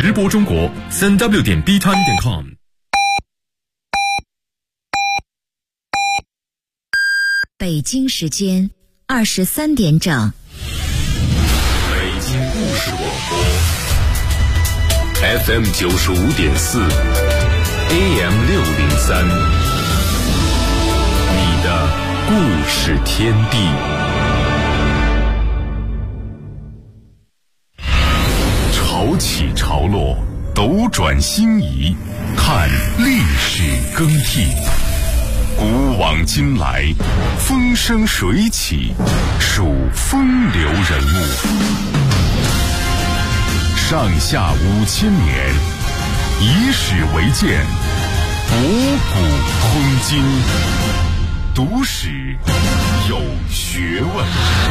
直播中国3w.btime.com。 北京时间23点整。 北京故事广播 FM 95.4 AM 603，你的故事天地。潮起潮落，斗转星移，看历史更替。古往今来，风生水起，数风流人物。上下5000年，以史为鉴，博古通今，读史有学问。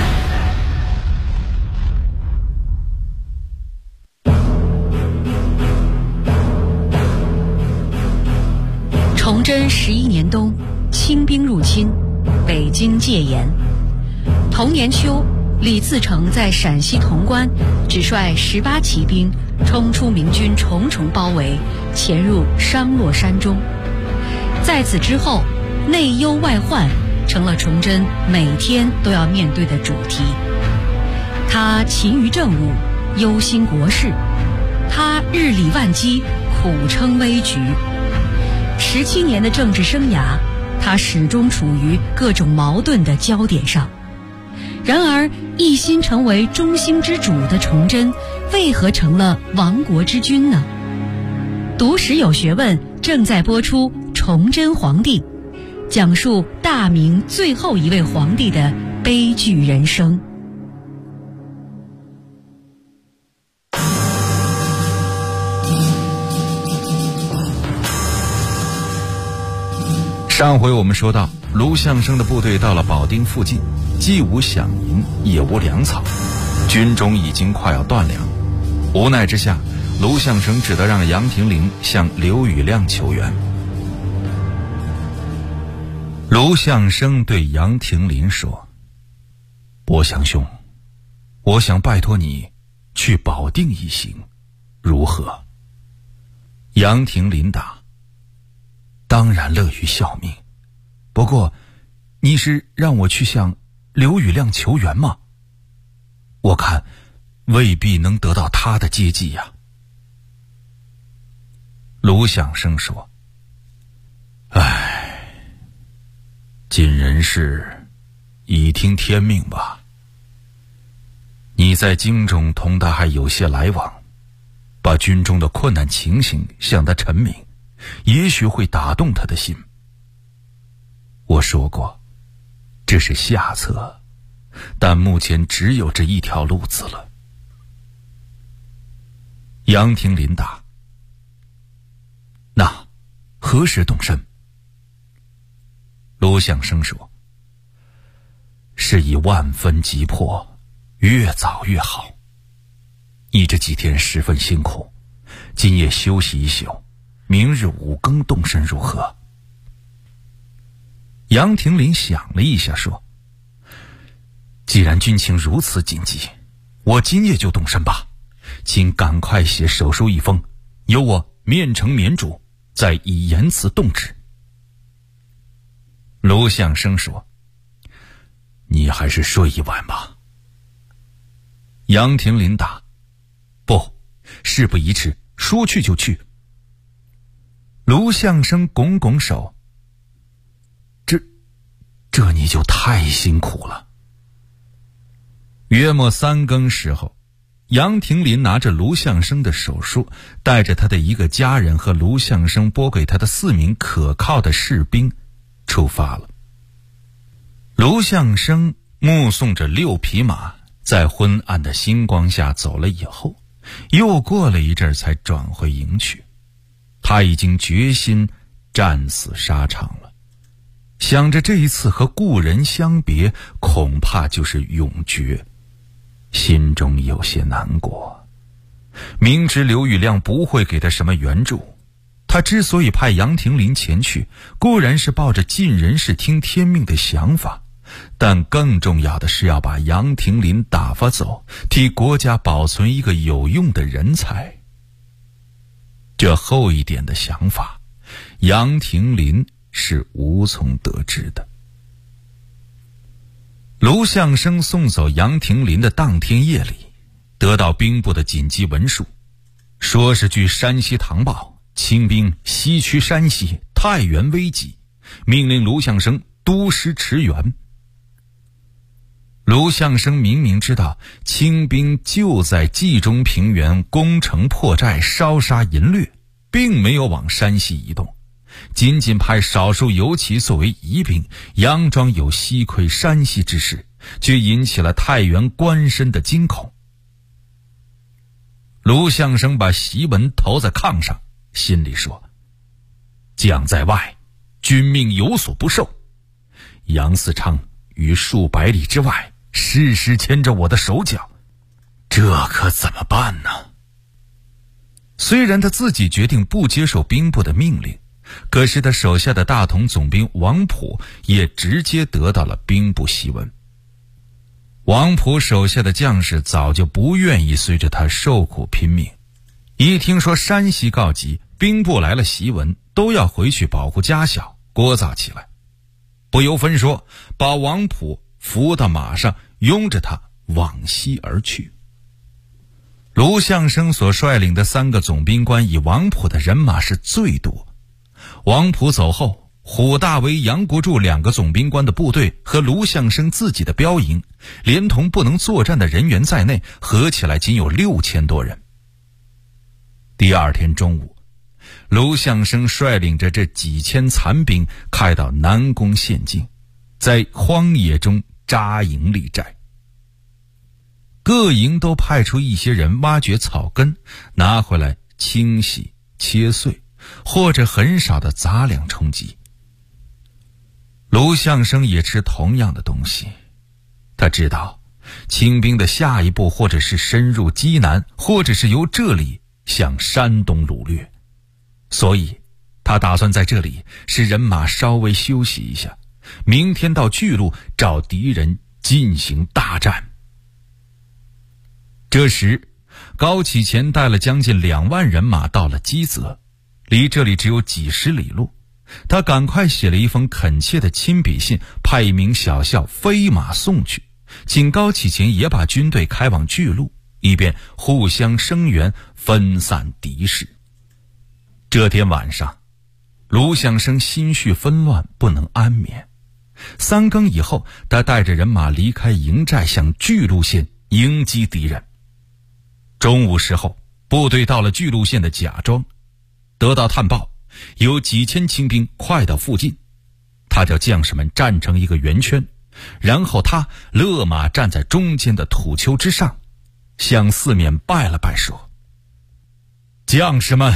崇祯11年冬，清兵入侵，北京戒严。同年秋，李自成在陕西潼关只率18骑兵冲出明军重重包围，潜入商洛山中。在此之后，内忧外患成了崇祯每天都要面对的主题。他勤于政务，忧心国事，他日理万机，苦撑危局。17年的政治生涯，他始终处于各种矛盾的焦点上。然而，一心成为中兴之主的崇祯，为何成了亡国之君呢？读史有学问正在播出《崇祯皇帝》，讲述大明最后一位皇帝的悲剧人生。 上回我们说到，卢象升的部队到了保定附近，既无饷银，也无粮草，军中已经快要断粮。无奈之下，卢象升只得让杨廷龄向刘宇亮求援。卢象升对杨廷龄说：“伯祥兄，我想拜托你去保定一行，如何？”杨廷龄答：“当然乐于效命，不过你是让我去向刘宇亮求援吗？我看未必能得到他的接济呀。”卢象升说：“唉，尽人事，以听天命吧。你在京中同他还有些来往，把军中的困难情形向他陈明，也许会打动他的心。我说过，这是下策，但目前只有这一条路子了。”杨廷龄答：“那何时动身？”卢象升说：“事已万分急迫，越早越好。你这几天十分辛苦，今夜休息一宿，明日5更动身如何？”杨廷龄想了一下说：“既然军情如此紧急，我今夜就动身吧。请赶快写手书一封，由我面呈绵主，再以言辞动之。”卢象升说：“你还是睡一晚吧。”杨廷龄答：“不，事不宜迟，说去就去。”卢象升拱拱手：“这你就太辛苦了。”约莫3更时候，杨廷龄拿着卢象升的手书，带着他的一个家人和卢象升拨给他的4名可靠的士兵出发了。卢象升目送着6匹马在昏暗的星光下走了以后，又过了一阵才转回营去。他已经决心战死沙场了，想着这一次和故人相别，恐怕就是永绝，心中有些难过。明知刘宇亮不会给他什么援助，他之所以派杨廷龄前去，固然是抱着尽人事听天命的想法，但更重要的是要把杨廷龄打发走，替国家保存一个有用的人才。 这后一点的想法，杨廷林是无从得知的。卢相生送走杨廷林的当天夜里，得到兵部的紧急文书，说是据山西唐报，清兵西驱山西，太原危急，命令卢相生督师驰援。卢相生明明知道清兵就在冀中平原攻城破寨，烧杀淫掠，并没有往山西移动，仅仅派少数游骑作为疑兵，佯装有西窥山西之势，却引起了太原官绅的惊恐。卢相生把檄文投在炕上，心里说：将在外，君命有所不受。杨嗣昌于数百里之外，时时牵着我的手脚，这可怎么办呢？虽然他自己决定不接受兵部的命令，可是他手下的大同总兵王溥也直接得到了兵部檄文。王溥手下的将士早就不愿意随着他受苦拼命，一听说山西告急，兵部来了檄文，都要回去保护家小，聒噪起来，不由分说把王溥扶到马上，拥着他往西而去。卢相生所率领的3个总兵官以王溥的人马是最多。王溥走后，虎大威、杨国柱2个总兵官的部队和卢相生自己的标营，连同不能作战的人员在内，合起来仅有6000多人。第二天中午，卢相生率领着这几千残兵开到南宫县境，在荒野中扎营立寨。各营都派出一些人挖掘草根，拿回来清洗切碎，或者很少的杂粮充饥。卢相生也吃同样的东西，他知道清兵的下一步或者是深入畿南，或者是由这里向山东掳掠，所以他打算在这里使人马稍微休息一下，明天到巨鹿找敌人进行大战。这时高启乾带了将近2万人马到了基泽，离这里只有几十里路。他赶快写了一封恳切的亲笔信，派一名小校飞马送去，请高启乾也把军队开往巨鹿，以便互相声援，分散敌势。这天晚上，卢相生心绪纷乱，不能安眠。3更以后，他带着人马离开营寨，向巨鹿县迎击敌人。中午时候，部队到了巨鹿县的贾庄，得到探报，有几千清兵快到附近。他叫将士们站成一个圆圈，然后他勒马站在中间的土丘之上，向四面拜了拜，说：将士们，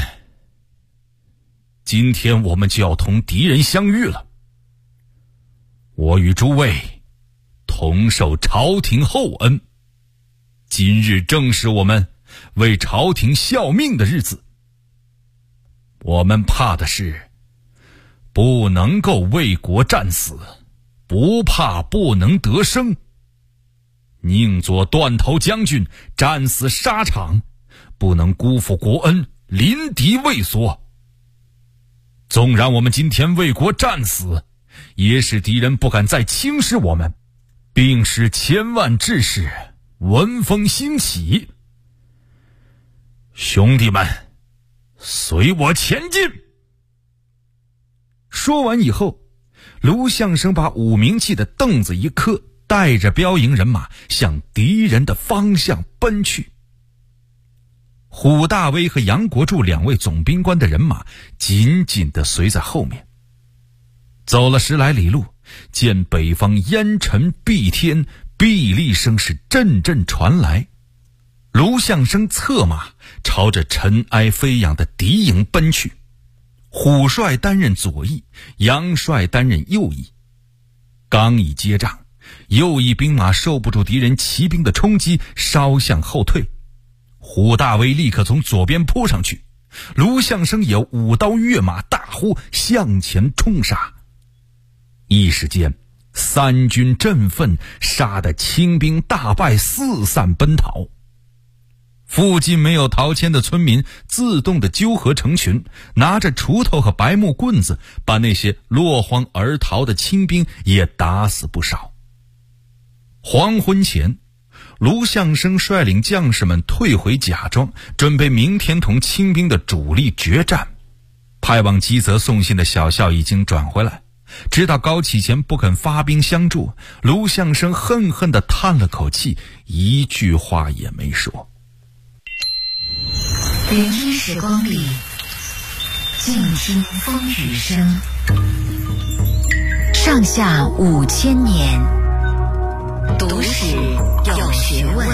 今天我们就要同敌人相遇了。我与诸位同受朝廷厚恩，今日正是我们为朝廷效命的日子。我们怕的是不能够为国战死，不怕不能得生。宁做断头将军，战死沙场，不能辜负国恩，临敌畏缩。纵然我们今天为国战死，也使敌人不敢再轻视我们，并使千万志士闻风兴起。兄弟们，随我前进！说完以后，卢相生把武鸣器的凳子一磕，带着标营人马向敌人的方向奔去。虎大威和杨国柱2位总兵官的人马紧紧地随在后面。走了10来里路，见北方烟尘蔽天，霹雳声是阵阵传来。卢相生策马朝着尘埃飞扬的敌营奔去，虎帅担任左翼，杨帅担任右翼。刚一接仗，右翼兵马受不住敌人骑兵的冲击，稍向后退。虎大威立刻从左边扑上去，卢相生也舞刀跃马，大呼向前冲杀。一时间3军振奋，杀得清兵大败，四散奔逃。 附近没有陶谦的村民自动的纠合成群，拿着锄头和白木棍子，把那些落荒而逃的清兵也打死不少。黄昏前，卢象升率领将士们退回贾庄，准备明天同清兵的主力决战。派往吉泽送信的小校已经转回来，知道高启乾不肯发兵相助，卢象升恨恨地叹了口气，一句话也没说。 零一时光里，静听风雨声。上下5000年，读史有学问。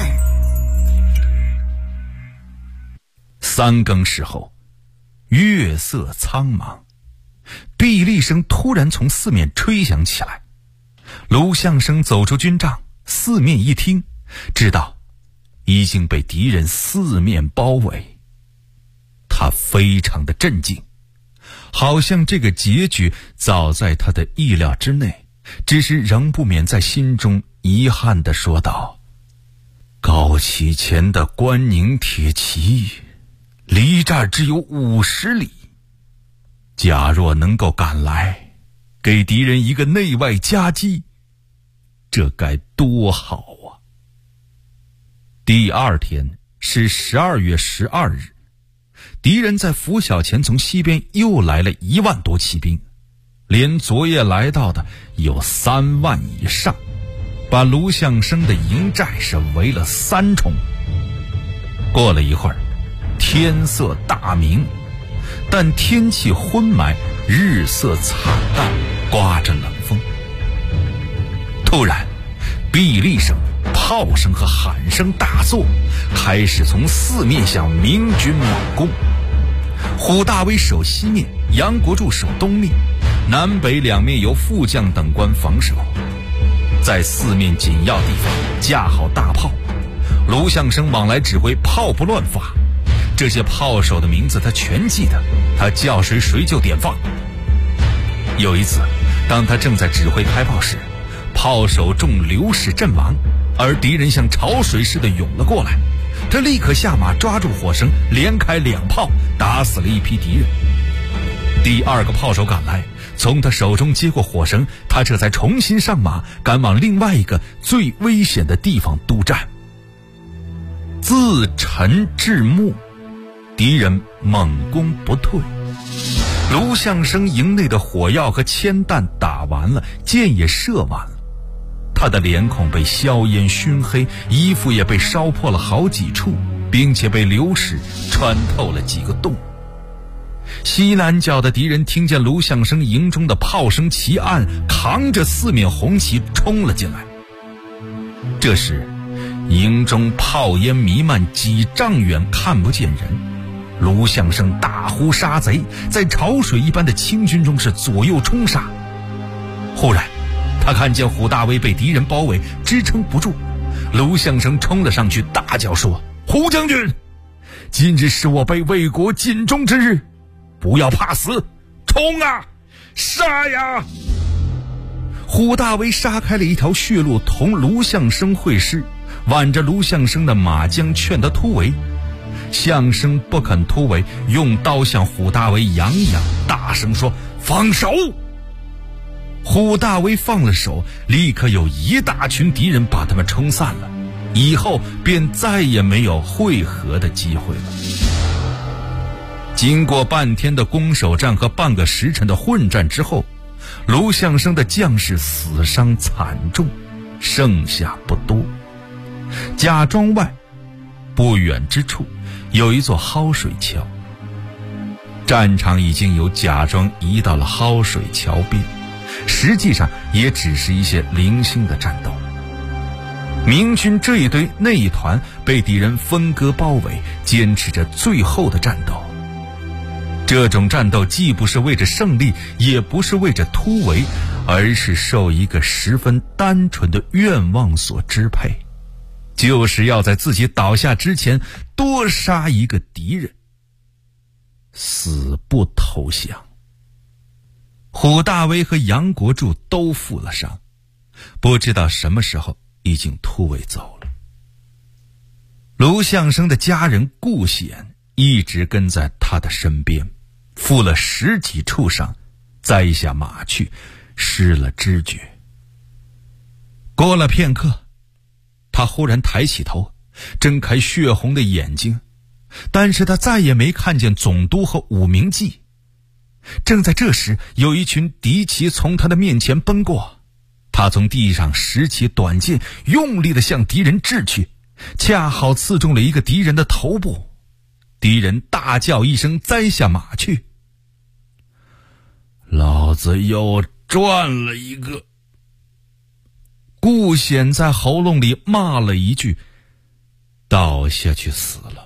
3更时候，月色苍茫，霹雳声突然从四面吹响起来。卢象升走出军帐，四面一听，知道已经被敌人四面包围。他非常的震惊，好像这个结局早在他的意料之内，只是仍不免在心中遗憾地说道：高启乾的关宁铁骑离这儿只有50里，假若能够赶来，给敌人一个内外夹击，这该多好啊！第二天是12月12日，敌人在拂晓前从西边又来了1万多骑兵，连昨夜来到的有3万以上，把卢象升的营寨是围了3重。过了一会儿，天色大明，但天气昏霾，日色惨淡，刮着冷风。突然，霹雳声、炮声和喊声大作，开始从四面向明军猛攻。虎大威守西面，杨国柱守东面，南北两面由副将等官防守。在四面紧要地方架好大炮，卢象升往来指挥，炮不乱发。这些炮手的名字他全记得，他叫谁谁就点放。有一次，当他正在指挥开炮时，炮手中刘氏阵亡，而敌人像潮水似的涌了过来，他立刻下马抓住火绳，连开2炮，打死了一批敌人。第二个炮手赶来，从他手中接过火绳，他这才重新上马，赶往另外一个最危险的地方督战。自陈至暮，敌人猛攻不退。卢象升营内的火药和铅弹打完了，箭也射完了，他的脸孔被硝烟熏黑，衣服也被烧破了好几处，并且被流矢穿透了几个洞。西南角的敌人听见卢象升营中的炮声齐暗，扛着4面红旗冲了进来。这时营中炮烟弥漫，几丈远看不见人。卢象升大呼杀贼，在潮水一般的清军中是左右冲杀。忽然他看见虎大威被敌人包围，支撑不住。卢象升冲了上去，大叫说：胡将军，今日是我被魏国尽忠之日，不要怕死，冲啊，杀呀！虎大威杀开了一条血路，同卢象升会师，挽着卢象升的马缰劝他突围。象升不肯突围，用刀向虎大威扬扬，大声说：放手！虎大威放了手，立刻有一大群敌人把他们冲散了，以后便再也没有会合的机会了。经过半天的攻守战和半个时辰的混战之后，卢象升的将士死伤惨重，剩下不多。贾庄外不远之处有一座蒿水桥，战场已经由贾庄移到了蒿水桥边，实际上也只是一些零星的战斗。明军这一堆那一团被敌人分割包围，坚持着最后的战斗。这种战斗既不是为着胜利，也不是为着突围，而是受一个十分单纯的愿望所支配，就是要在自己倒下之前多杀一个敌人，死不投降。虎大威和杨国柱都负了伤，不知道什么时候已经突围走了。 卢相生的家人顾显一直跟在他的身边，负了10几处伤，栽下马去，失了知觉。过了片刻，他忽然抬起头，睁开血红的眼睛，但是他再也没看见总督和武明记。正在这时，有一群敌骑从他的面前奔过，他从地上拾起短剑，用力地向敌人掷去，恰好刺中了一个敌人的头部。敌人大叫一声，栽下马去。老子又赚了一个。顾显在喉咙里骂了一句，倒下去死了。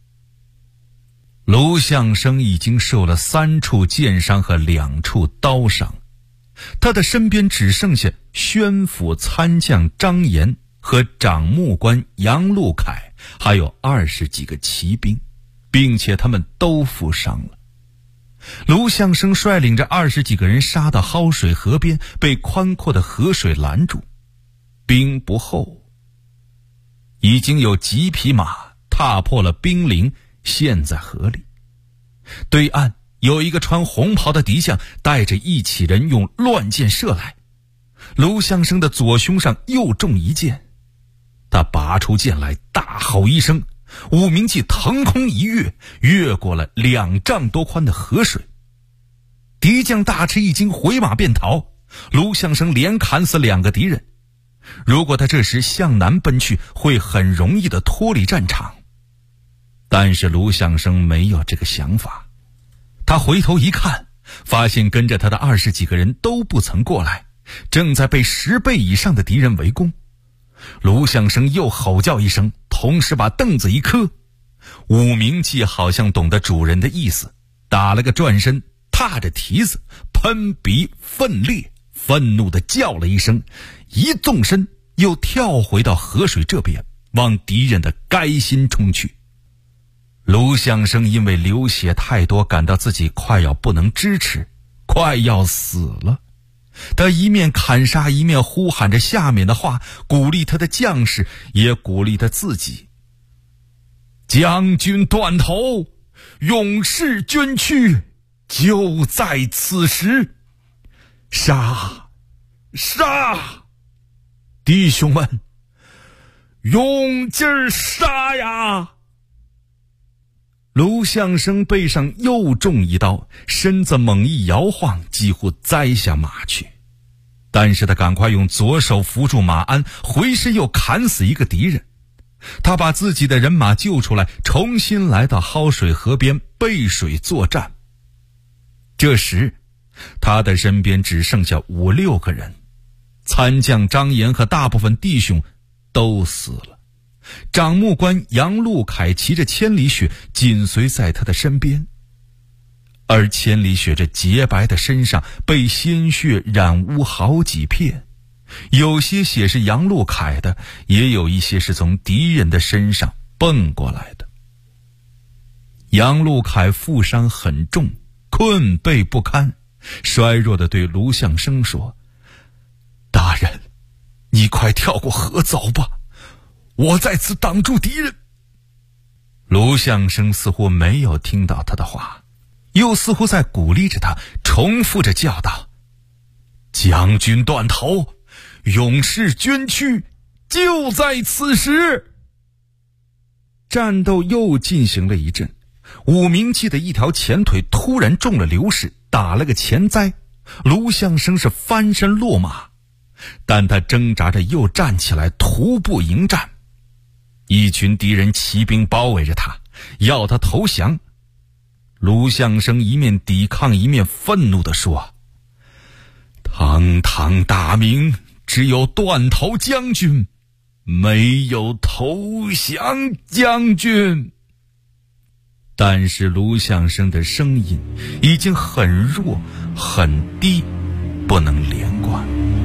卢相生已经受了3处剑伤和2处刀伤，他的身边只剩下宣府参将张延和掌目官杨禄凯，还有20几个骑兵，并且他们都负伤了。卢相生率领着20几个人杀到蒿水河边，被宽阔的河水拦住。兵不后，已经有几匹马踏破了冰凌，陷在河里。对岸有一个穿红袍的敌将带着一起人用乱箭射来，卢相生的左胸上又中一箭。他拔出剑来，大吼一声，武明记腾空一跃，越过了2丈多宽的河水。敌将大吃一惊，回马便逃。卢相生连砍死2个敌人。如果他这时向南奔去，会很容易地脱离战场。但是卢相生没有这个想法。他回头一看，发现跟着他的20几个人都不曾过来，正在被10倍以上的敌人围攻。卢相生又吼叫一声，同时把凳子一磕。武明记好像懂得主人的意思，打了个转身，踏着蹄子，喷鼻奋裂，愤怒地叫了一声，一纵身又跳回到河水这边，往敌人的垓心冲去。卢相生因为流血太多，感到自己快要不能支持，快要死了。他一面砍杀，一面呼喊着下面的话，鼓励他的将士，也鼓励他自己。将军断头，勇士捐躯，就在此时。杀！杀！弟兄们，用劲儿杀呀！卢相生背上又中一刀，身子猛一摇晃，几乎栽下马去。但是他赶快用左手扶住马鞍，回身又砍死一个敌人。他把自己的人马救出来，重新来到蒿水河边背水作战。这时他的身边只剩下5、6个人，参将张延和大部分弟兄都死了。掌目官杨禄凯骑着千里雪紧随在他的身边，而千里雪这洁白的身上被鲜血染污好几片，有些血是杨禄凯的，也有一些是从敌人的身上蹦过来的。杨禄凯负伤很重，困惫不堪，衰弱地对卢相生说：大人，你快跳过河走吧，我在此挡住敌人。卢相生似乎没有听到他的话，又似乎在鼓励着他，重复着叫道：将军断头，勇士捐躯，就在此时。战斗又进行了一阵，武明记的一条前腿突然中了流矢，打了个前栽。卢相生是翻身落马，但他挣扎着又站起来，徒步迎战。一群敌人骑兵包围着他，要他投降。卢相生一面抵抗，一面愤怒地说：堂堂大明，只有断头将军，没有投降将军。但是卢相生的声音已经很弱很低，不能连贯。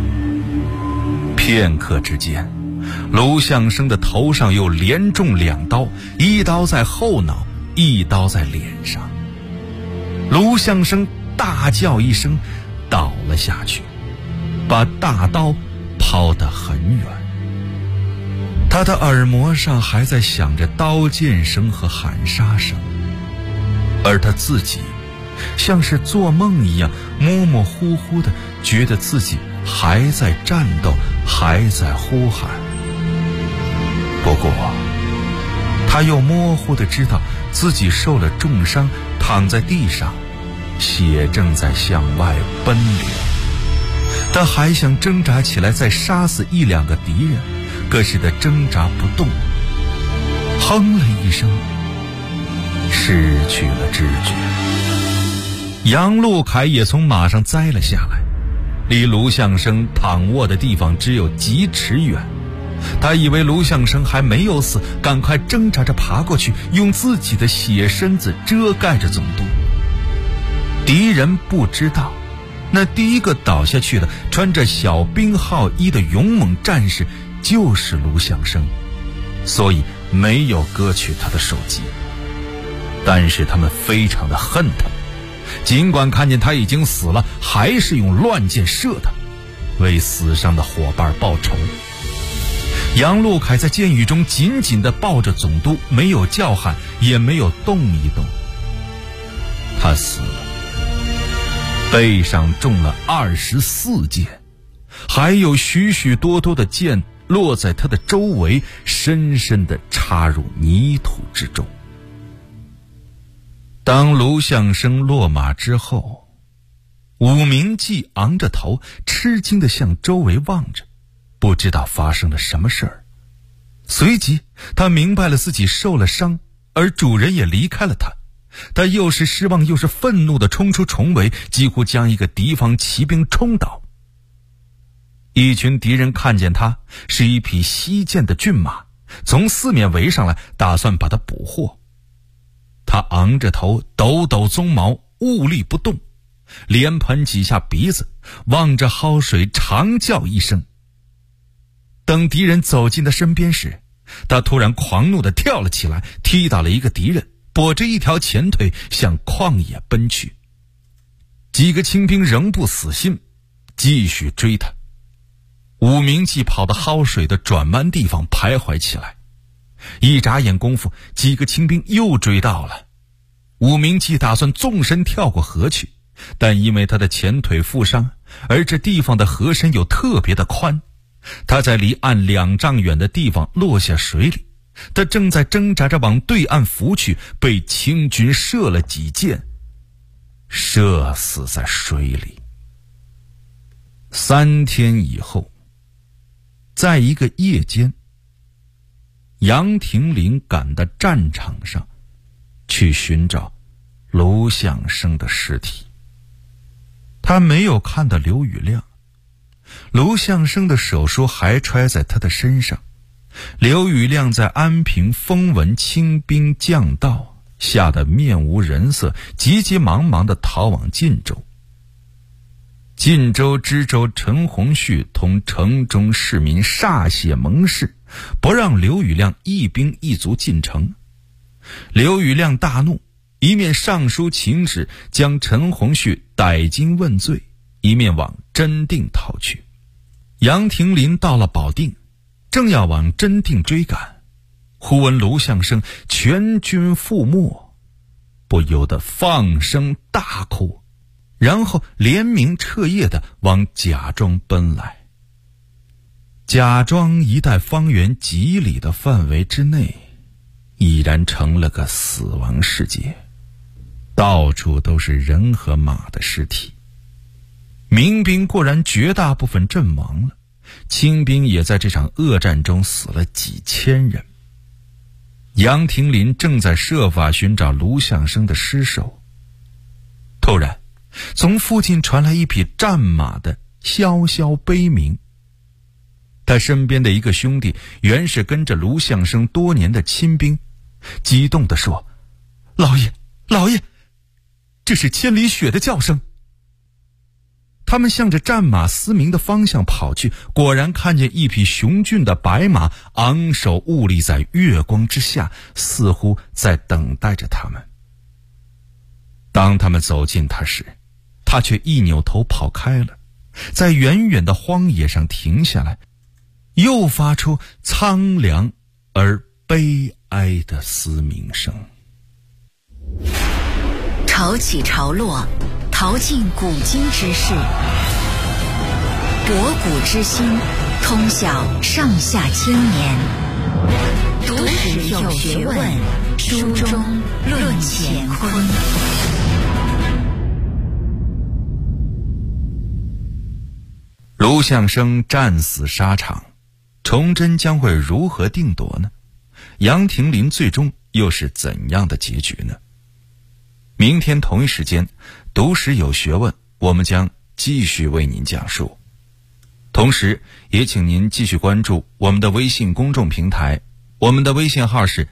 片刻之间，卢相生的头上又连中2刀，一刀在后脑，一刀在脸上。卢相生大叫一声，倒了下去，把大刀抛得很远。 他的耳膜上还在响着刀剑声和喊杀声，而他自己像是做梦一样，模模糊糊的觉得自己还在战斗，还在呼喊。不过他又模糊的知道自己受了重伤，躺在地上，血正在向外奔流。他还想挣扎起来再杀死1、2个敌人，可是他挣扎不动，哼了一声，失去了知觉。杨路凯也从马上栽了下来，离卢相生躺卧的地方只有几尺远。他以为卢相生还没有死，赶快挣扎着爬过去，用自己的血身子遮盖着总督。敌人不知道，那第一个倒下去的穿着小兵号衣的勇猛战士就是卢相生，所以没有割去他的首级。但是他们非常的恨他，尽管看见他已经死了，还是用乱箭射他，为死伤的伙伴报仇。杨路凯在监狱中紧紧地抱着总督，没有叫喊，也没有动一动。他死了，背上中了24箭，还有许许多多的箭落在他的周围，深深地插入泥土之中。当卢相生落马之后，武明记昂着头，吃惊地向周围望着，不知道发生了什么事儿。随即他明白了自己受了伤，而主人也离开了他。他又是失望又是愤怒地冲出重围，几乎将一个敌方骑兵冲倒。一群敌人看见他是一匹西健的骏马，从四面围上来，打算把他捕获。他昂着头，抖抖鬃毛，兀立不动，连喷几下鼻子，望着蒿水长叫一声。等敌人走近他身边时，他突然狂怒地跳了起来，踢倒了一个敌人，跛着一条前腿向旷野奔去。几个清兵仍不死心，继续追他。武明记跑到蒿水的转弯地方徘徊起来，一眨眼功夫，几个清兵又追到了。武明记打算纵身跳过河去，但因为他的前腿负伤，而这地方的河身又特别的宽，他在离岸2丈远的地方落下水里。他正在挣扎着往对岸浮去，被清军射了几箭，射死在水里。3天以后，在一个夜间，杨廷林赶到战场上去寻找卢相生的尸体。他没有看到刘宇亮，卢相生的手书还揣在他的身上。刘宇亮在安平风闻清兵将到，吓得面无人色，急急忙忙地逃往晋州。晋州知州陈洪绪同城中市民歃血盟誓，不让刘宇亮一兵一卒进城。刘宇亮大怒，一面上书请旨将陈洪绪逮经问罪，一面往真定逃去。杨廷林到了保定，正要往真定追赶，忽闻卢相生全军覆没，不由得放声大哭，然后连鸣彻夜地往贾庄奔来。贾庄一带方圆几里的范围之内，已然成了个死亡世界，到处都是人和马的尸体。民兵固然绝大部分阵亡了，清兵也在这场恶战中死了几千人。杨廷林正在设法寻找卢相生的尸首，突然从附近传来一匹战马的萧萧悲鸣。他身边的一个兄弟原是跟着卢相生多年的亲兵，激动地说：“老爷，老爷，这是千里雪的叫声。”他们向着战马嘶鸣的方向跑去，果然看见一匹雄俊的白马昂首兀立在月光之下，似乎在等待着他们。当他们走近他时，他却一扭头跑开了，在远远的荒野上停下来， 又发出苍凉而悲哀的嘶鸣声。 潮起潮落，淘尽古今之事，博古之心，通晓上下千年。读史有学问，书中论乾坤。 卢象升战死沙场，崇祯将会如何定夺呢？杨廷林最终又是怎样的结局呢？明天同一时间，读史有学问，我们将继续为您讲述。同时也请您继续关注我们的微信公众平台，我们的微信号是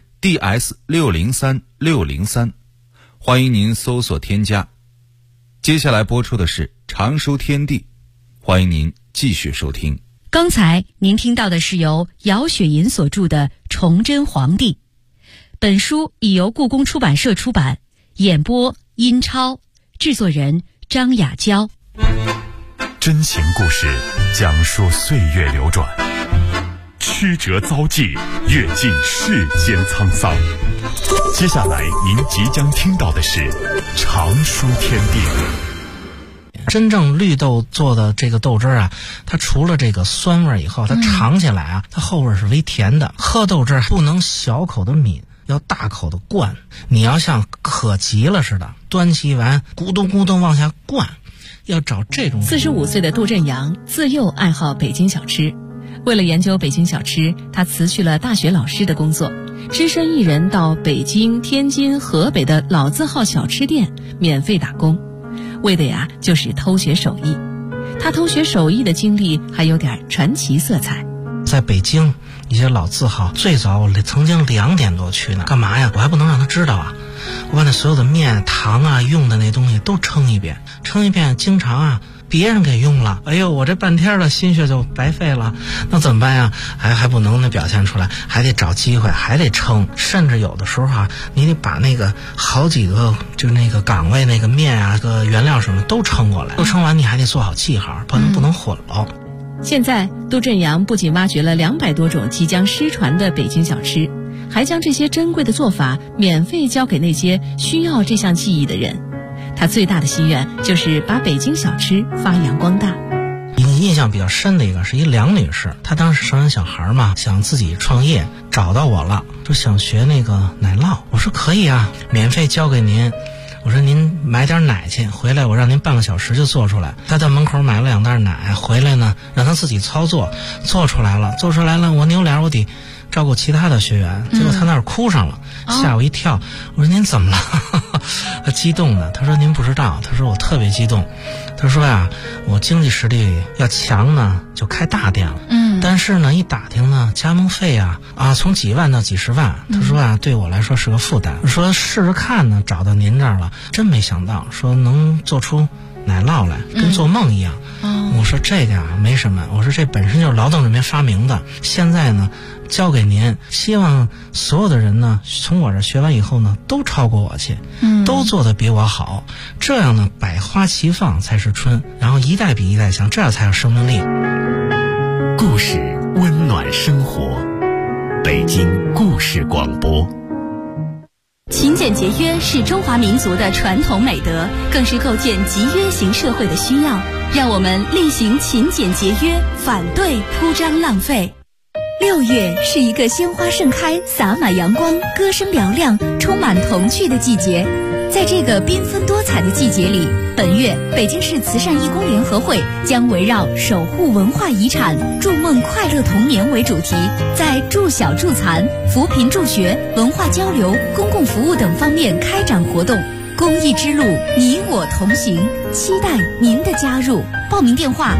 DS603603，欢迎您搜索添加。接下来播出的是常书天地，欢迎您继续收听。 刚才您听到的是由姚雪银所著的《崇祯皇帝》，本书已由故宫出版社出版，演播殷超，制作人张雅娇。 真情故事讲述岁月流转，曲折遭际，阅尽世间沧桑。接下来您即将听到的是常书天地。 真正绿豆做的这个豆汁啊，它除了这个酸味以后，它尝起来啊，它后味是微甜的。喝豆汁不能小口的抿，要大口的灌。你要像渴急了似的，端起一碗咕咚咕咚往下灌，要找这种。 45岁的杜振阳自幼爱好北京小吃，为了研究北京小吃，他辞去了大学老师的工作，只身一人到北京、天津、河北的老字号小吃店免费打工，为的呀就是偷学手艺。他偷学手艺的经历还有点传奇色彩。 在北京一些老字号，最早我曾经2点多去呢，干嘛呀？我还不能让他知道啊！我把那所有的面、糖啊、用的那东西都称一遍，经常啊别人给用了，哎呦，我这半天的心血就白费了，那怎么办呀？还不能表现出来，还得找机会，还得称，甚至有的时候啊，你得把那个好几个就是那个岗位那个面啊、个原料什么都称过来，都称完你还得做好记号，不能混了。 现在杜振阳不仅挖掘了200多种即将失传的北京小吃，还将这些珍贵的做法免费教给那些需要这项技艺的人。他最大的心愿就是把北京小吃发扬光大。 印象比较深的一个是一梁女士，她当时生完小孩嘛，想自己创业，找到我了，就想学那个奶酪。我说可以啊，免费教给您。我说您买点奶去，回来我让您半个小时就做出来。他在门口买了2袋奶，回来呢让他自己操作，做出来了，我扭脸我得照顾其他的学员，结果他那儿哭上了，吓我一跳。我说您怎么了？他激动的，他说您不知道，他说我特别激动。他说呀，我经济实力要强呢，就开大店了。但是呢，一打听呢，加盟费啊从几万到几十万。他说啊，对我来说是个负担。说试试看呢，找到您这儿了，真没想到，说能做出奶酪来，跟做梦一样。我说这个啊没什么，我说这本身就是劳动人民发明的，现在呢交给您，希望所有的人呢从我这学完以后呢都超过我去，都做得比我好，这样呢百花齐放才是春，然后一代比一代强，这样才有生命力。 故事温暖生活，北京故事广播。 勤俭节约是中华民族的传统美德，更是构建集约型社会的需要。让我们厉行勤俭节约，反对铺张浪费。6月是一个鲜花盛开、洒满阳光、歌声嘹亮、充满童趣的季节。在这个缤纷多彩的季节里，本月北京市慈善义工联合会将围绕守护文化遗产、筑梦快乐童年为主题，在助小助残、扶贫助学、文化交流、公共服务等方面开展活动。公益之路，你我同行，期待您的加入。报名电话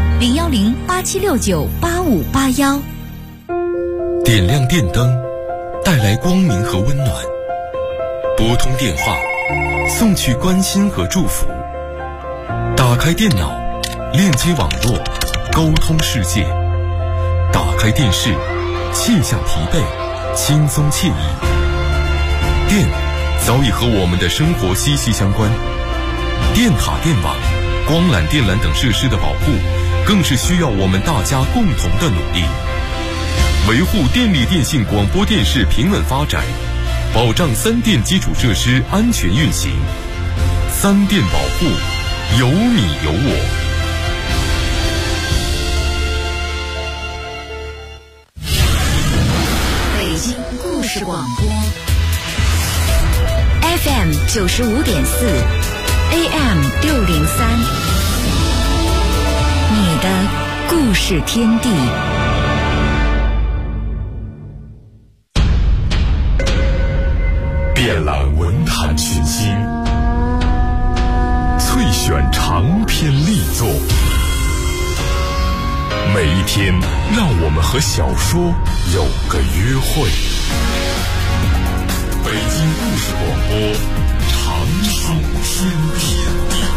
010-8769-8581。 点亮电灯，带来光明和温暖；拨通电话，送去关心和祝福；打开电脑，链接网络，沟通世界；打开电视，卸下疲惫，轻松惬意。电早已和我们的生活息息相关，电塔、电网、光缆、电缆等设施的保护，更是需要我们大家共同的努力。 维护电力电信广播电视平稳发展，保障3电基础设施安全运行。3电保护，有你有我。 北京故事广播 FM 95.4 AM 603，你的故事天地。 遍览文坛群星，萃选长篇力作，每一天让我们和小说有个约会。北京故事广播，长寿天地。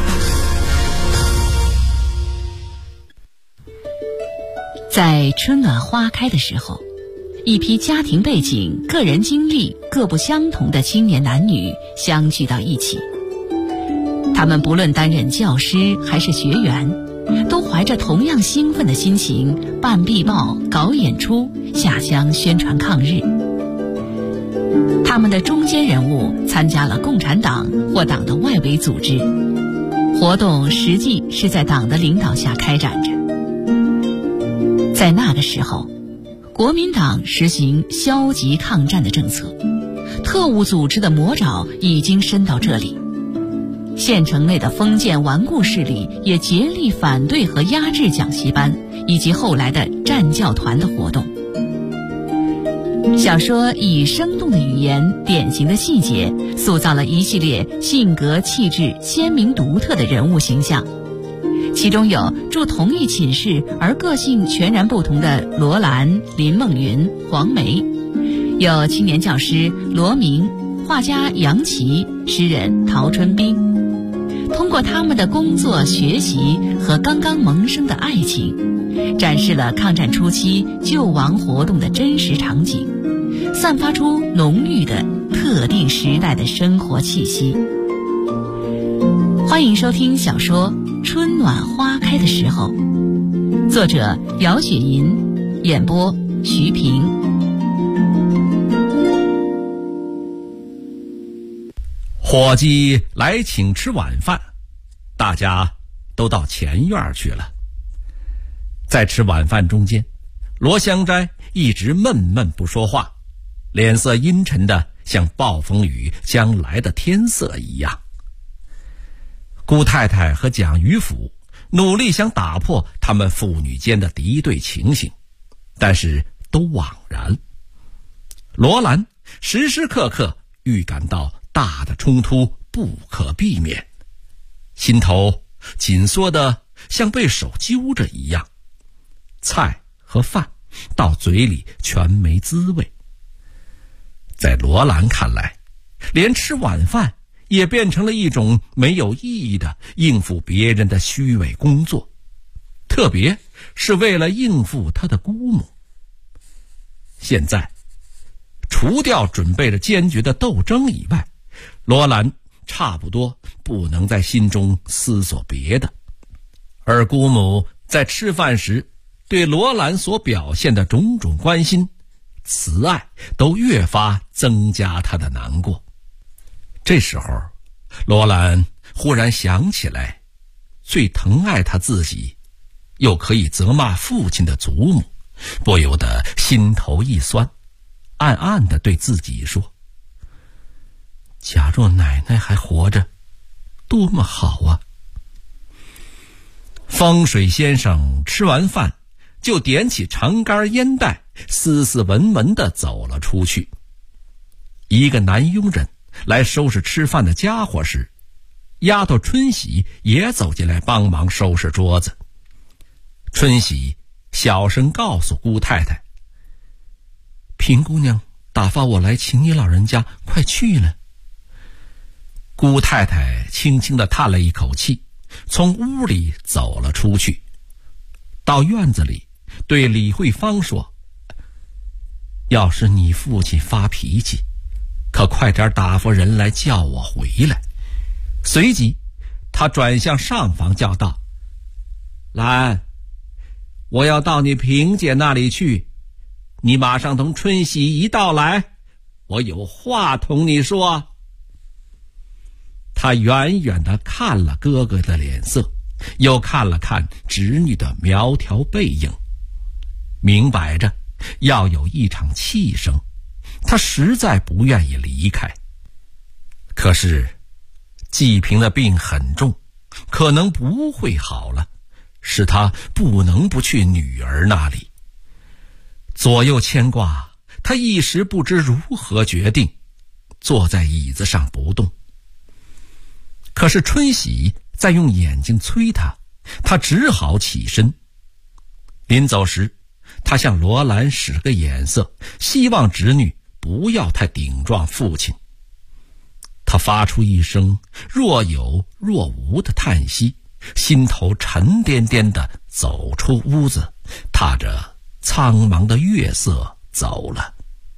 在春暖花开的时候，一批家庭背景、个人经历各不相同的青年男女相聚到一起。他们不论担任教师还是学员，都怀着同样兴奋的心情办壁报、搞演出，下乡宣传抗日。他们的中坚人物参加了共产党或党的外围组织，活动实际是在党的领导下开展着。在那个时候，国民党实行消极抗战的政策，特务组织的魔爪已经伸到这里。县城内的封建顽固势力也竭力反对和压制讲习班以及后来的战教团的活动。小说以生动的语言、典型的细节，塑造了一系列性格气质鲜明独特的人物形象。其中有住同一寝室而个性全然不同的罗兰、林梦云、黄梅，有青年教师罗明、画家杨琦、诗人陶春冰。通过他们的工作、学习和刚刚萌生的爱情，展示了抗战初期救亡活动的真实场景，散发出浓郁的特定时代的生活气息。欢迎收听小说《春暖花开的时候》，作者姚雪银，演播徐平。 伙计来请吃晚饭，大家都到前院去了。在吃晚饭中间，罗香斋一直闷闷不说话，脸色阴沉的像暴风雨将来的天色一样。顾太太和蒋于甫努力想打破他们父女间的敌对情形，但是都枉然。罗兰时时刻刻预感到大的冲突不可避免，心头紧缩的像被手揪着一样，菜和饭到嘴里全没滋味。在罗兰看来，连吃晚饭也变成了一种没有意义的应付别人的虚伪工作，特别是为了应付他的姑母。现在除掉准备着坚决的斗争以外，罗兰差不多不能在心中思索别的。而姑母在吃饭时对罗兰所表现的种种关心、慈爱，都越发增加他的难过。这时候，罗兰忽然想起来，最疼爱他自己，又可以责骂父亲的祖母，不由得心头一酸，暗暗地对自己说：假若奶奶还活着，多么好啊！风水先生吃完饭，就点起长杆烟袋，斯斯文文地走了出去。一个男佣人来收拾吃饭的家伙时，丫头春喜也走进来帮忙收拾桌子。春喜小声告诉姑太太：平姑娘打发我来请你老人家，快去了。姑太太轻轻地叹了一口气，从屋里走了出去，到院子里对李慧芳说：要是你父亲发脾气，可快点打发人来叫我回来。随即他转向上房叫道：兰，我要到你萍姐那里去， 你马上同春喜一道来，我有话同你说。他远远地看了哥哥的脸色，又看了看侄女的苗条背影，明摆着要有一场气生，他实在不愿意离开。可是季平的病很重，可能不会好了，使他不能不去女儿那里。左右牵挂，他一时不知如何决定，坐在椅子上不动。可是春喜在用眼睛催他，他只好起身。临走时，他向罗兰使个眼色，希望侄女不要太顶撞父亲。他发出一声若有若无的叹息，心头沉甸甸地走出屋子，踏着苍茫的月色走了。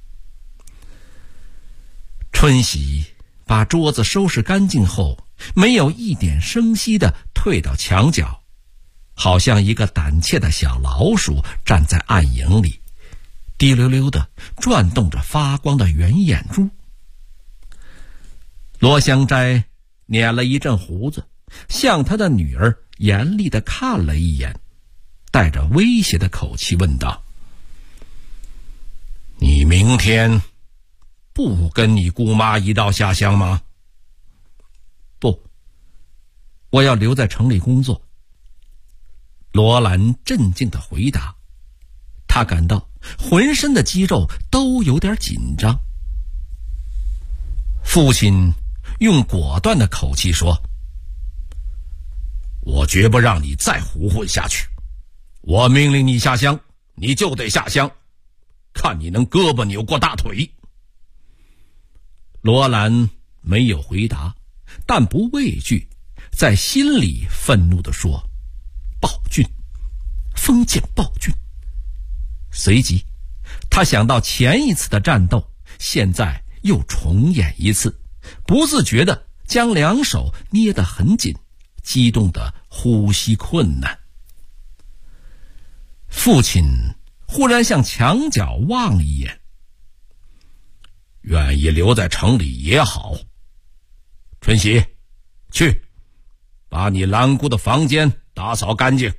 春喜把桌子收拾干净后，没有一点声息地退到墙角，好像一个胆怯的小老鼠站在暗影里，滴溜溜地转动着发光的圆眼珠。罗香斋捻了一阵胡子，向他的女儿严厉地看了一眼，带着威胁的口气问道：你明天不跟你姑妈一道下乡吗？不，我要留在城里工作。罗兰镇静地回答，他感到浑身的肌肉都有点紧张。父亲用果断的口气说：我绝不让你再胡混下去，我命令你下乡，你就得下乡，看你能胳膊扭过大腿。罗兰没有回答，但不畏惧，在心里愤怒地说：暴君，封建暴君。随即他想到前一次的战斗，现在又重演一次，不自觉地将两手捏得很紧，激动得呼吸困难。父亲忽然向墙角望了一眼，愿意留在城里也好。春喜，去把你兰姑的房间打扫干净。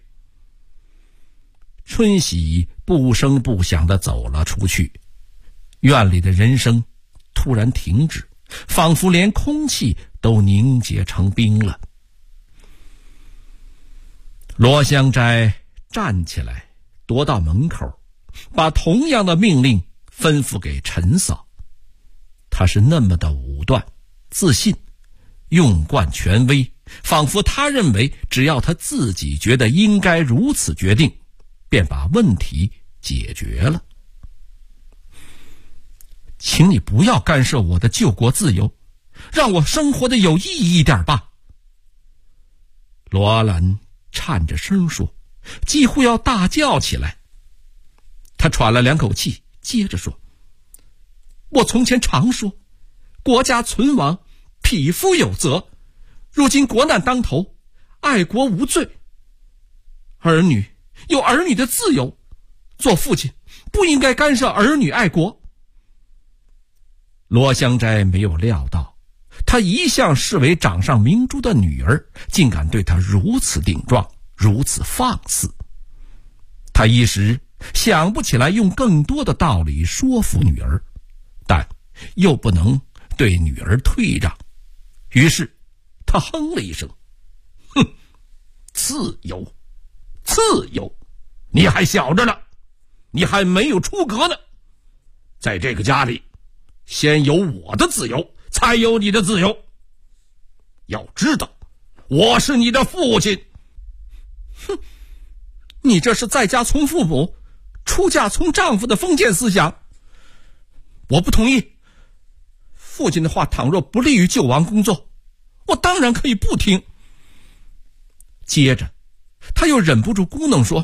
春喜不声不响地走了出去，院里的人声突然停止，仿佛连空气都凝结成冰了。罗香斋站起来，踱到门口，把同样的命令吩咐给陈嫂。他是那么的武断自信，用惯权威，仿佛他认为只要他自己觉得应该如此决定，便把问题解决了。请你不要干涉我的救国自由，让我生活的有意义一点吧。罗兰颤着声说，几乎要大叫起来。他喘了两口气，接着说：我从前常说，国家存亡，匹夫有责，如今国难当头，爱国无罪。儿女有儿女的自由，做父亲不应该干涉儿女爱国。罗香斋没有料到，他一向视为掌上明珠的女儿，竟敢对他如此顶撞，如此放肆。他一时想不起来用更多的道理说服女儿，但又不能对女儿退让，于是他哼了一声：哼，自由，自由，你还小着呢，你还没有出阁呢。在这个家里，先有我的自由，才有你的自由。要知道，我是你的父亲。哼，你这是在家从父母，出嫁从丈夫的封建思想，我不同意。父亲的话倘若不利于救亡工作，我当然可以不听。接着他又忍不住咕哝说：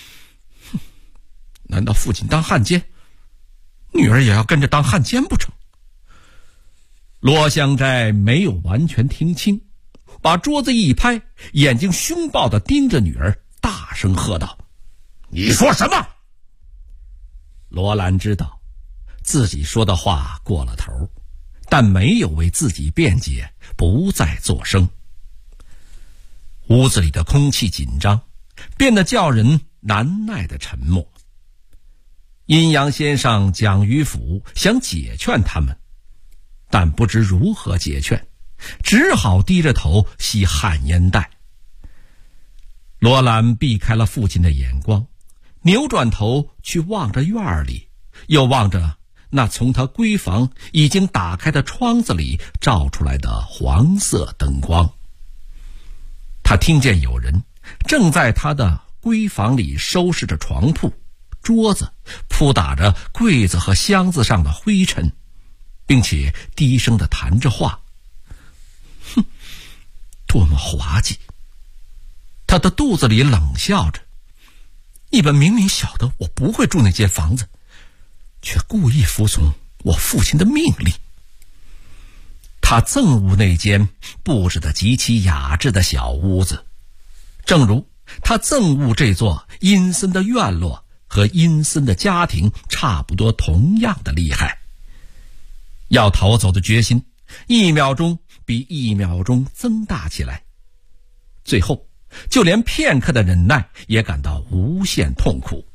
难道父亲当汉奸，女儿也要跟着当汉奸不成？罗香斋没有完全听清，把桌子一拍，眼睛凶暴地盯着女儿，大声喝道：你说什么？ 罗兰知道自己说的话过了头，但没有为自己辩解，不再作声。屋子里的空气紧张，变得叫人难耐的沉默。阴阳先生蒋于甫想解劝他们，但不知如何解劝，只好低着头吸旱烟袋。罗兰避开了父亲的眼光，扭转头去望着院里，又望着那从他闺房已经打开的窗子里照出来的黄色灯光。他听见有人正在他的闺房里收拾着床铺、桌子，扑打着柜子和箱子上的灰尘，并且低声地谈着话。哼，多么滑稽！他的肚子里冷笑着，你们明明晓得我不会住那间房子，却故意服从我父亲的命令。他憎恶那间布置得极其雅致的小屋子，正如他憎恶这座阴森的院落和阴森的家庭差不多同样的厉害。要逃走的决心一秒钟比一秒钟增大起来，最后就连片刻的忍耐也感到无限痛苦。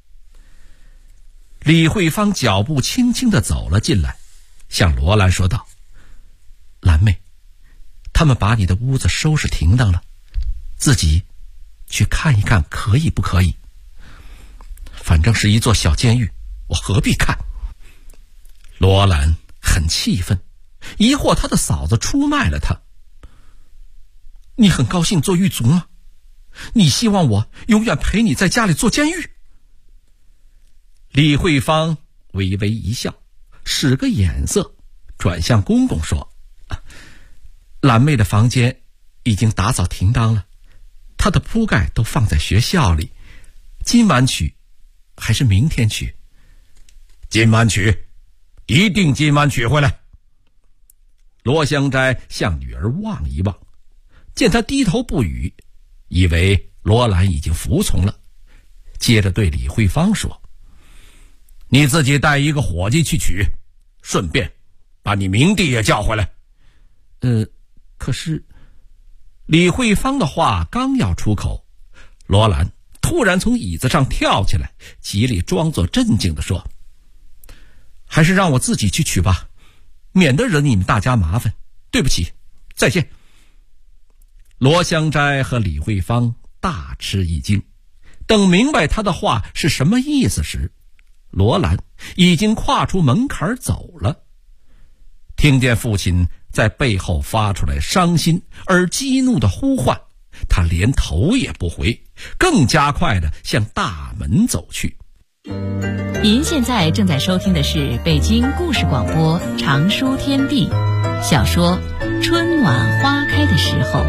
李慧芳脚步轻轻地走了进来，向罗兰说道：兰妹，他们把你的屋子收拾停当了，自己去看一看可以不可以？反正是一座小监狱，我何必看？罗兰很气愤，疑惑他的嫂子出卖了他。你很高兴做狱卒吗？你希望我永远陪你在家里做监狱？李慧芳微微一笑，使个眼色，转向公公说：兰妹的房间已经打扫停当了，她的铺盖都放在学校里，今晚取还是明天取？今晚取，一定今晚取回来。罗香斋向女儿望一望，见她低头不语，以为罗兰已经服从了，接着对李慧芳说：你自己带一个伙计去取，顺便把你明弟也叫回来。可是李慧芳的话刚要出口，罗兰突然从椅子上跳起来，极力装作镇静地说：还是让我自己去取吧，免得惹你们大家麻烦，对不起，再见。罗香斋和李慧芳大吃一惊，等明白他的话是什么意思时，罗兰已经跨出门槛走了。听见父亲在背后发出来伤心而激怒的呼唤，他连头也不回，更加快地向大门走去。 您现在正在收听的是北京故事广播长书天地小说《春暖花开的时候》。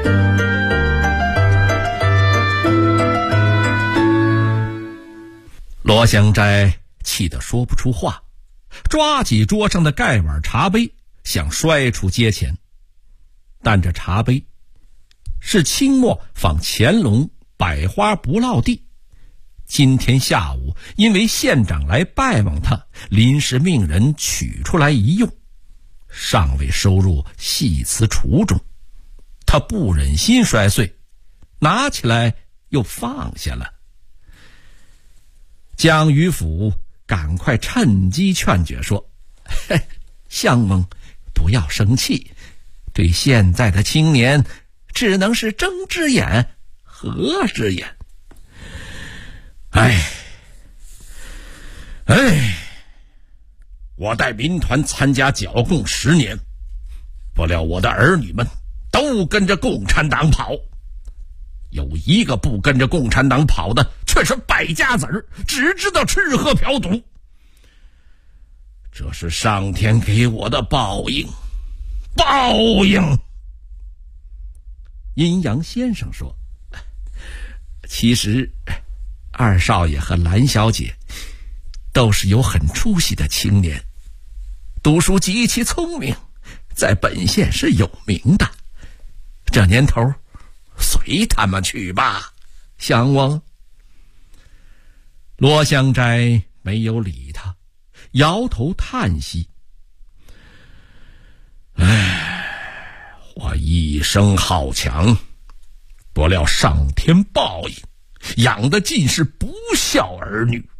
罗香斋气得说不出话，抓起桌上的盖碗茶杯想摔出街前，但这茶杯是清末仿乾隆百花不落地，今天下午因为县长来拜望他，临时命人取出来一用，尚未收入细瓷橱中，他不忍心摔碎，拿起来又放下了。蒋于甫赶快趁机劝解说：相公不要生气，对现在的青年只能是睁只眼合只眼。我带民团参加剿共10年，不料我的儿女们都跟着共产党跑，有一个不跟着共产党跑的却是败家子儿，只知道吃喝嫖赌。这是上天给我的报应，报应。阴阳先生说：其实二少爷和兰小姐都是有很出息的青年，读书极其聪明，在本县是有名的，这年头随他们去吧，相望。罗香斋没有理他，摇头叹息：“我一生好强，不料上天报应，养的尽是不孝儿女。”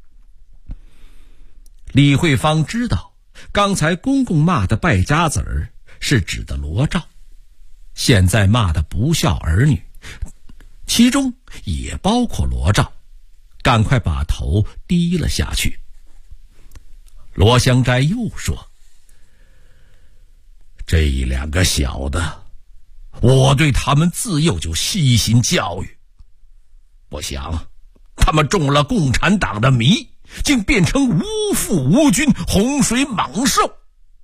李慧芳知道，刚才公公骂的败家子儿是指的罗兆，现在骂的不孝儿女，其中也包括罗兆，赶快把头低了下去。罗香斋又说：“这两个小的，我对他们自幼就悉心教育，不想他们中了共产党的迷，竟变成无父无君、洪水猛兽。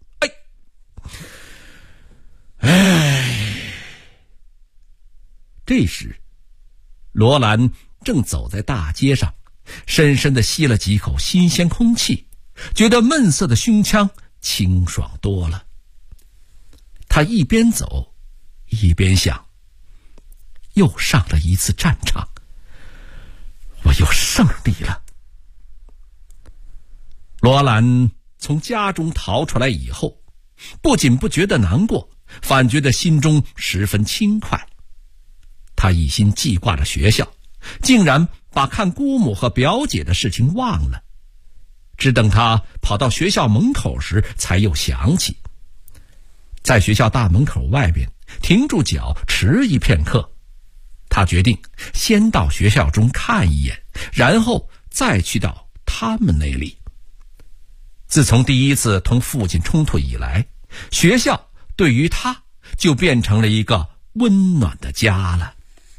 这时罗兰正走在大街上，深深地吸了几口新鲜空气，觉得闷塞的胸腔清爽多了。他一边走一边想，又上了一次战场，我又胜利了。罗兰从家中逃出来以后，不仅不觉得难过，反觉得心中十分轻快。他一心记挂着学校，竟然把看姑母和表姐的事情忘了。只等他跑到学校门口时，才又想起。在学校大门口外边停住脚，迟疑片刻，他决定先到学校中看一眼，然后再去到他们那里。自从第一次同父亲冲突以来，学校对于他就变成了一个温暖的家了。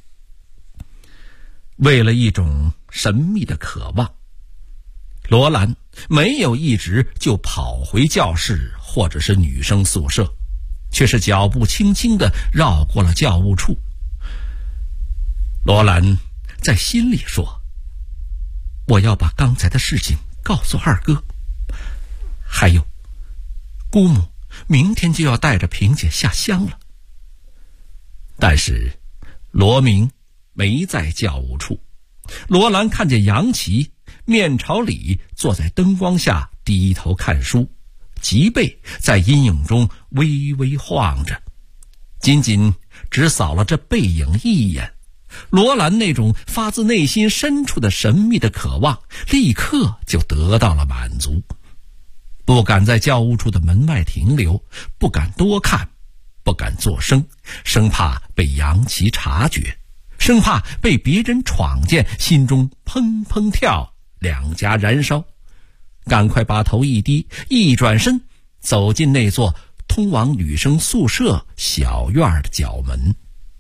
为了一种神秘的渴望，罗兰没有一直就跑回教室或者是女生宿舍，却是脚步轻轻地绕过了教务处。罗兰在心里说：“我要把刚才的事情告诉二哥，还有姑母明天就要带着萍姐下乡了。”但是罗明没在教务处。罗兰看见杨琪面朝里坐在灯光下低头看书，脊背在阴影中微微晃着。仅仅只扫了这背影一眼，罗兰那种发自内心深处的神秘的渴望立刻就得到了满足。不敢在教务处的门外停留，不敢多看，不敢作声，生怕被杨琪察觉，生怕被别人闯见，心中砰砰跳，两颊燃烧。赶快把头一低，一转身走进那座通往女生宿舍小院的角门。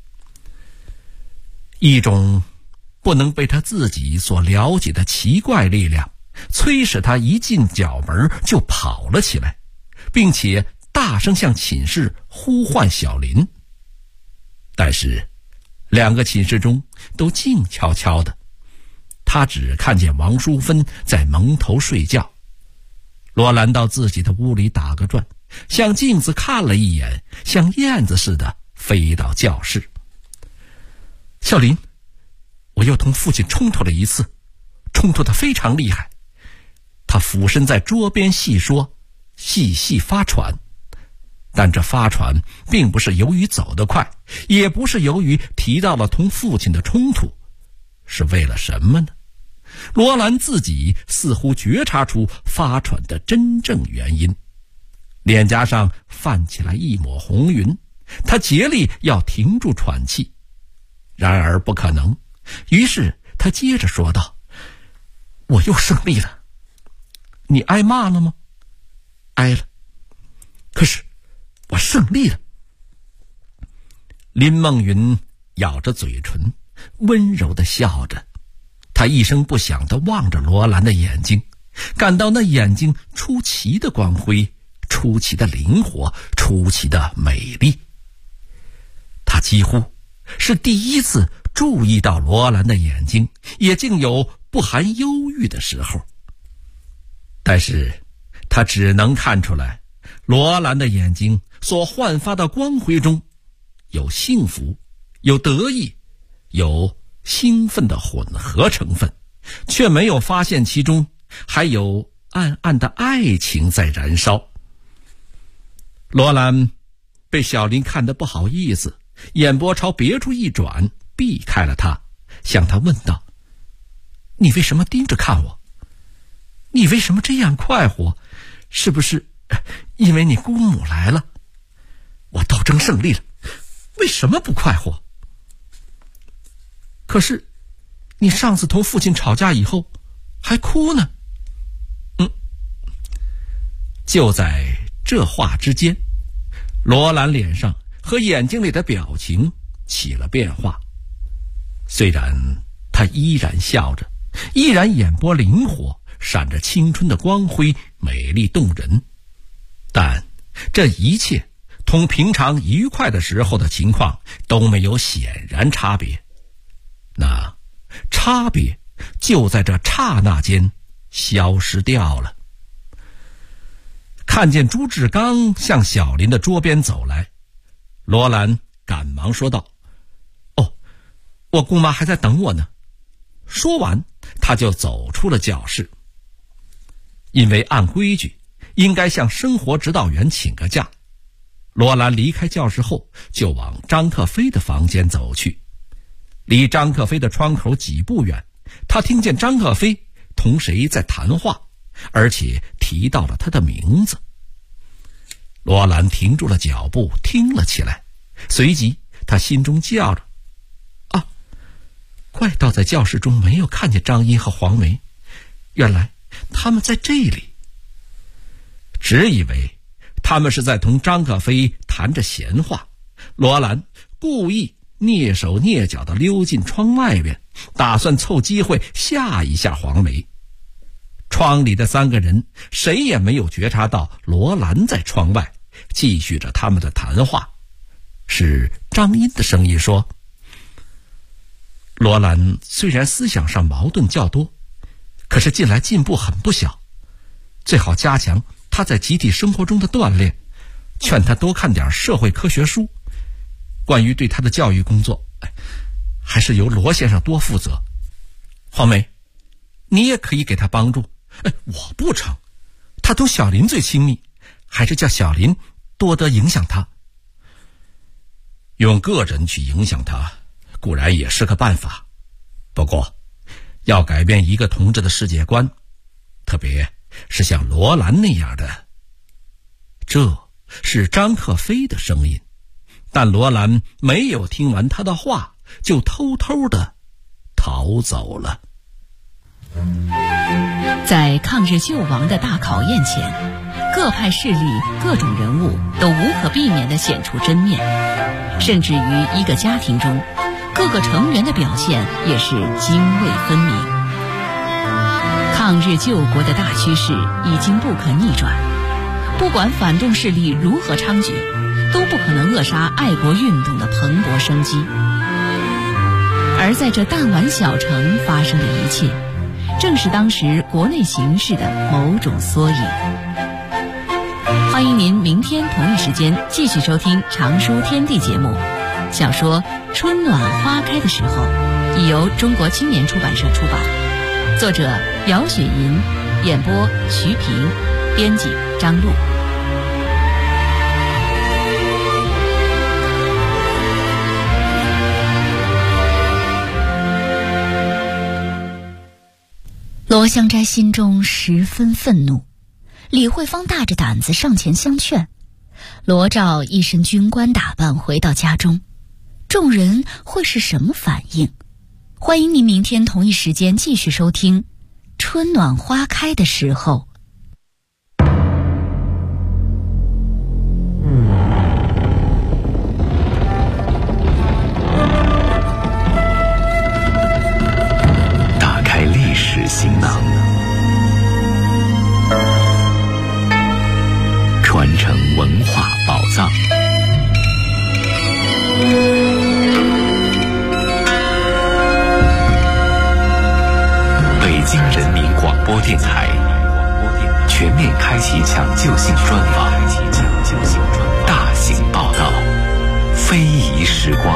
一种不能被他自己所了解的奇怪力量催使他一进角门就跑了起来，并且大声向寝室呼唤小林。但是两个寝室中都静悄悄的，他只看见王淑芬在蒙头睡觉。罗兰到自己的屋里打个转，向镜子看了一眼，像燕子似的飞到教室。小林，我又同父亲冲突了一次，冲突得非常厉害。他俯身在桌边细说，细细发喘。但这发喘并不是由于走得快，也不是由于提到了同父亲的冲突，是为了什么呢？罗兰自己似乎觉察出发喘的真正原因，脸颊上泛起来一抹红云，他竭力要停住喘气，然而不可能。于是他接着说道：“我又胜利了。你挨骂了吗？挨了。可是我胜利了。”林梦云咬着嘴唇，温柔地笑着。他一声不响地望着罗兰的眼睛，感到那眼睛出奇的光辉，出奇的灵活，出奇的美丽。他几乎是第一次注意到罗兰的眼睛，也竟有不含忧郁的时候。但是他只能看出来，罗兰的眼睛所焕发的光辉中有幸福，有得意，有兴奋的混合成分，却没有发现其中还有暗暗的爱情在燃烧。罗兰被小林看得不好意思，眼波朝别处一转，避开了他，向他问道：你为什么盯着看我？你为什么这样快活？是不是因为你姑母来了？我斗争胜利了，为什么不快活？可是你上次同父亲吵架以后还哭呢。就在这话之间，罗兰脸上和眼睛里的表情起了变化。虽然他依然笑着，依然眼波灵活，闪着青春的光辉，美丽动人，但这一切同平常愉快的时候的情况都没有显然差别。那差别就在这刹那间消失掉了。看见朱志刚向小林的桌边走来，罗兰赶忙说道：哦，我姑妈还在等我呢。说完他就走出了教室。因为按规矩应该向生活指导员请个假，罗兰离开教室后就往张克飞的房间走去。离张克飞的窗口几步远，他听见张克飞同谁在谈话，而且提到了他的名字。罗兰停住了脚步，听了起来，随即他心中叫着：啊，怪道在教室中没有看见张一和黄梅，原来他们在这里。只以为他们是在同张克飞谈着闲话，罗兰故意蹑手蹑脚地溜进窗外边，打算凑机会吓一下黄梅。窗里的三个人谁也没有觉察到罗兰在窗外继续着他们的谈话。是张英的声音说：罗兰虽然思想上矛盾较多，可是近来进步很不小，最好加强他在集体生活中的锻炼，劝他多看点社会科学书。关于对他的教育工作，还是由罗先生多负责。黄梅，你也可以给他帮助。我不成，他同小林最亲密，还是叫小林多得影响他。用个人去影响他固然也是个办法，不过要改变一个同志的世界观，特别是像罗兰那样的。这是张克飞的声音，但罗兰没有听完他的话，就偷偷地逃走了。 在抗日救亡的大考验前，各派势力、各种人物都无可避免地显出真面，甚至于一个家庭中，各个成员的表现也是泾渭分明。抗日救国的大趋势已经不可逆转，不管反动势力如何猖獗，都不可能扼杀爱国运动的蓬勃生机。而在这弹丸小城发生的一切，正是当时国内形势的某种缩影。欢迎您明天同一时间继续收听《常书天地》节目。小说《春暖花开的时候》已由中国青年出版社出版，作者姚雪银，演播徐平，编辑张璐。 罗香斋心中十分愤怒，李慧芳大着胆子上前相劝。罗照一身军官打扮回到家中，众人会是什么反应？欢迎您明天同一时间继续收听《春暖花开的时候》。 打开历史行囊，传承文化宝藏。北京人民广播电台全面开启抢救性专访，大型报道，非遗时光。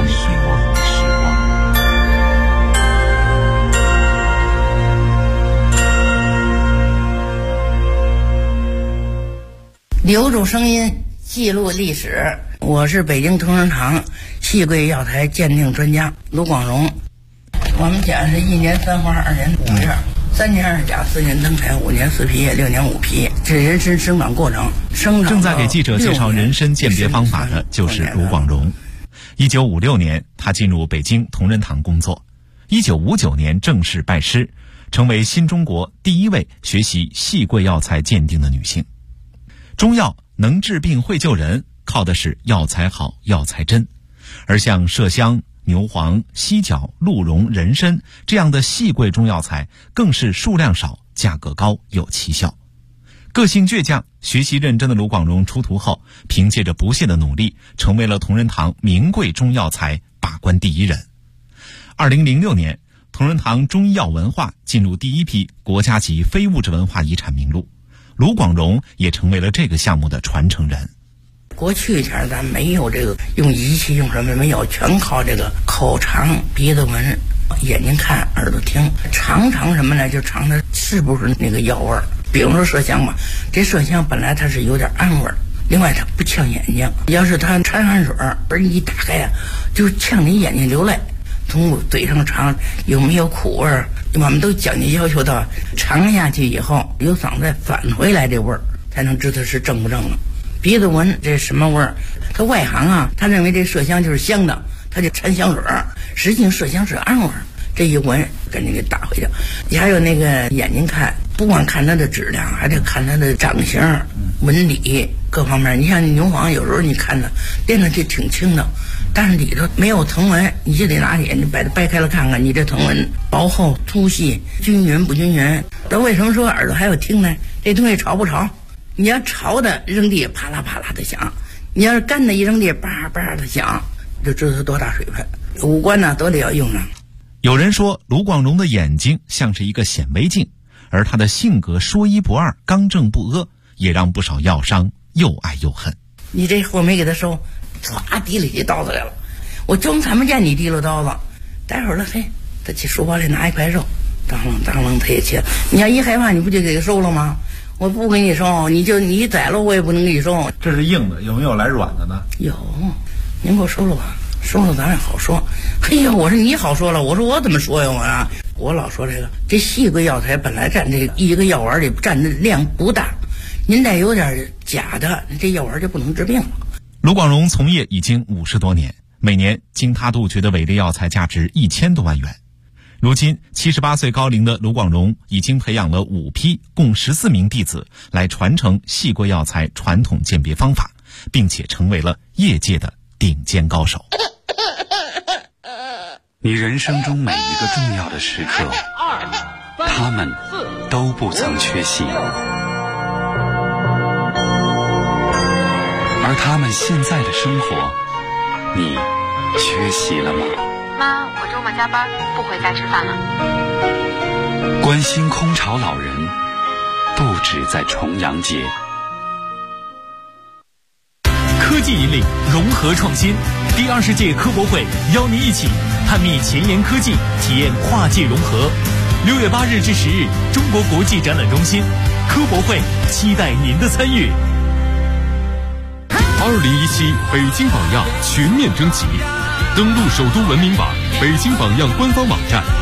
留住声音，记录历史。我是北京同仁堂细桂药材鉴定专家卢广荣。我们讲是1年3花2年5叶，3年2甲4年登台5年4皮叶6年5皮，这人参生长过程。 正在给记者介绍人参鉴别方法的就是卢广荣。1956年，他进入北京同仁堂工作。1959年正式拜师，成为新中国第一位学习细桂药材鉴定的女性。中药能治病会救人，靠的是药材好药材真，而像麝香、牛黄、犀角、鹿茸、人参这样的细桂中药材更是数量少、价格高、有奇效。个性倔强、学习认真的卢广荣出徒后，凭借着不懈的努力，成为了同仁堂名贵中药材把关第一人。2006年，同仁堂中医药文化进入第一批国家级非物质文化遗产名录，卢广荣也成为了这个项目的传承人。 过去前咱没有这个用仪器用什么没有，全靠这个口尝、鼻子闻、眼睛看、耳朵听，尝什么呢？就尝它是不是那个药味儿。比如说麝香吧，这麝香本来它是有点暗味儿，另外它不呛眼睛。要是它掺汗水，而你一打开呀，就呛你眼睛流泪。从嘴上尝有没有苦味儿，我们都讲究要求到尝下去以后，由嗓子返回来这味儿，才能知道是正不正了。鼻子闻这什么味儿？他外行啊，他认为这麝香就是香的，他就掺香水儿，实际上麝香是暗味儿。这一闻，赶紧给打回去。你还有那个眼睛看，不光看它的质量，还得看它的长相、纹理各方面。你像牛黄，有时候你看它练上去挺轻的，但是里头没有藤纹，你就得拿起你把它掰开了看看，你这藤纹薄厚、粗细、均匀不均匀。那为什么说耳朵还要听呢？这东西潮不潮？你要潮的扔地啪啦啪啦的响，你要是干的一扔地叭叭的响，就知道它多大水分。五官呢都得要用上。 有人说卢广荣的眼睛像是一个显微镜，而他的性格说一不二、刚正不阿，也让不少药商又爱又恨。 你这货没给他收，唰提了起刀子来了，我装看不见你提了刀子，待会儿了嘿，他去书包里拿一块肉，当啷当啷他也切。你要一害怕，你不就给他收了吗？我不给你收，你宰了我也不能给你收。 这是硬的，有没有来软的呢？ 有，您给我收了吧。收了咱也好说。嘿呀，我说你好说了，我说我怎么说呀？我老说这细桂药材本来占这一个药丸里占的量不大，您再有点假的，这药丸就不能治病了。 卢广荣从业已经50多年，每年经他杜绝的伪劣药材价值1000多万元。如今78岁高龄的卢广荣已经培养了5批共14名弟子来传承细桂药材传统鉴别方法，并且成为了业界的顶尖高手。 你人生中每一个重要的时刻，他们都不曾缺席，而他们现在的生活，你缺席了吗？ 妈，我周末加班，不回家吃饭了。 关心空巢老人，不止在重阳节。 科技引领，融合创新。第20届科博会邀您一起探秘前沿科技，体验跨界融合。6月8日至10日，中国国际展览中心科博会，期待您的参与。 2017北京榜样全面征集，登录首都文明网、北京榜样官方网站。